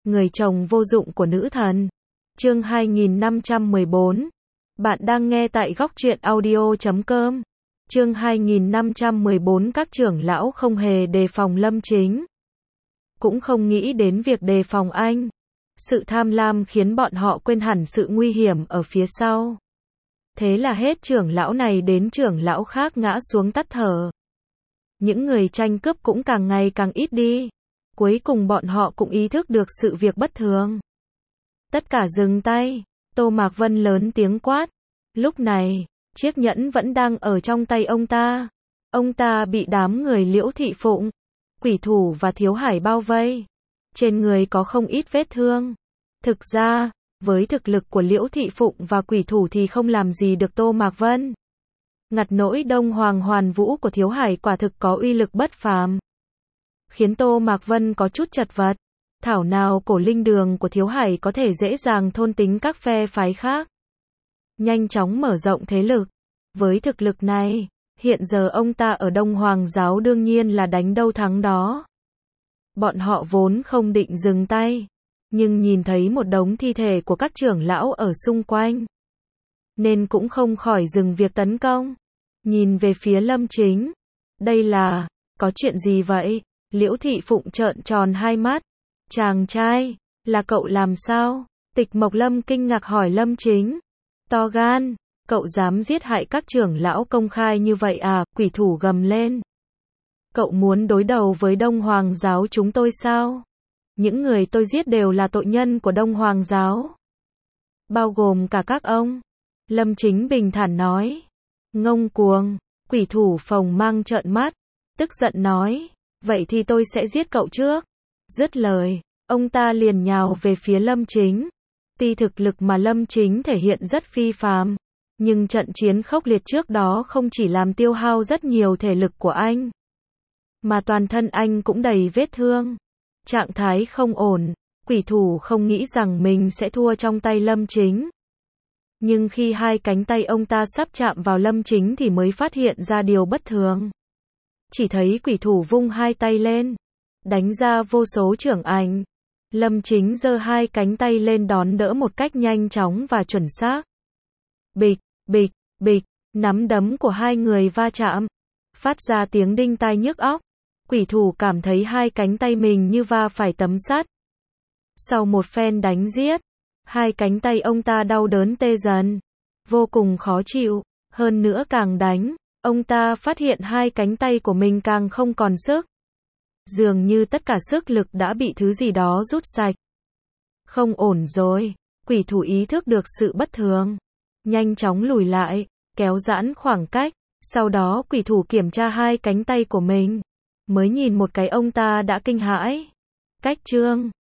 Người chồng vô dụng của nữ thần. Chương 2514. Bạn đang nghe tại góc truyện audio.com. Chương 2514. Các trưởng lão không hề đề phòng Lâm Chính, cũng không nghĩ đến việc đề phòng anh. Sự tham lam khiến bọn họ quên hẳn sự nguy hiểm ở phía sau. Thế là hết trưởng lão này đến trưởng lão khác ngã xuống tắt thở. Những người tranh cướp cũng càng ngày càng ít đi. Cuối cùng bọn họ cũng ý thức được sự việc bất thường. Tất cả dừng tay. Tô Mạc Vân lớn tiếng quát. Lúc này, chiếc nhẫn vẫn đang ở trong tay ông ta. Ông ta bị đám người Liễu Thị Phụng, Quỷ Thủ và Thiếu Hải bao vây. Trên người có không ít vết thương. Thực ra, với thực lực của Liễu Thị Phụng và Quỷ Thủ thì không làm gì được Tô Mạc Vân. Ngặt nỗi Đông Hoàng Hoàn Vũ của Thiếu Hải quả thực có uy lực bất phàm, khiến Tô Mạc Vân có chút chật vật. Thảo nào cổ linh đường của Thiếu Hải có thể dễ dàng thôn tính các phe phái khác, nhanh chóng mở rộng thế lực. Với thực lực này, hiện giờ ông ta ở Đông Hoàng giáo đương nhiên là đánh đâu thắng đó. Bọn họ vốn không định dừng tay, nhưng nhìn thấy một đống thi thể của các trưởng lão ở xung quanh, nên cũng không khỏi dừng việc tấn công. Nhìn về phía Lâm Chính. Đây là, có chuyện gì vậy? Liễu Thị Phụng trợn tròn hai mắt. Chàng trai, là cậu làm sao? Tịch Mộc Lâm kinh ngạc hỏi Lâm Chính. To gan, cậu dám giết hại các trưởng lão công khai như vậy à? Quỷ Thủ gầm lên. Cậu muốn đối đầu với Đông Hoàng giáo chúng tôi sao? Những người tôi giết đều là tội nhân của Đông Hoàng giáo, bao gồm cả các ông. Lâm Chính bình thản nói. Ngông cuồng. Quỷ Thủ phồng mang trợn mắt, tức giận nói. Vậy thì tôi sẽ giết cậu trước. Dứt lời, ông ta liền nhào về phía Lâm Chính. Tuy thực lực mà Lâm Chính thể hiện rất phi phàm, nhưng trận chiến khốc liệt trước đó không chỉ làm tiêu hao rất nhiều thể lực của anh, mà toàn thân anh cũng đầy vết thương, trạng thái không ổn. Quỷ Thủ không nghĩ rằng mình sẽ thua trong tay Lâm Chính, nhưng khi hai cánh tay ông ta sắp chạm vào Lâm Chính thì mới phát hiện ra điều bất thường. Chỉ thấy Quỷ Thủ vung hai tay lên, đánh ra vô số chưởng ảnh. Lâm Chính giơ hai cánh tay lên đón đỡ một cách nhanh chóng và chuẩn xác. Bịch, bịch, bịch, nắm đấm của hai người va chạm, phát ra tiếng đinh tai nhức óc. Quỷ Thủ cảm thấy hai cánh tay mình như va phải tấm sắt. Sau một phen đánh giết, hai cánh tay ông ta đau đớn tê dần, vô cùng khó chịu. Hơn nữa càng đánh, ông ta phát hiện hai cánh tay của mình càng không còn sức. Dường như tất cả sức lực đã bị thứ gì đó rút sạch. Không ổn rồi. Quỷ Thủ ý thức được sự bất thường, nhanh chóng lùi lại, kéo giãn khoảng cách. Sau đó Quỷ Thủ kiểm tra hai cánh tay của mình, mới nhìn một cái ông ta đã kinh hãi. Cách trương,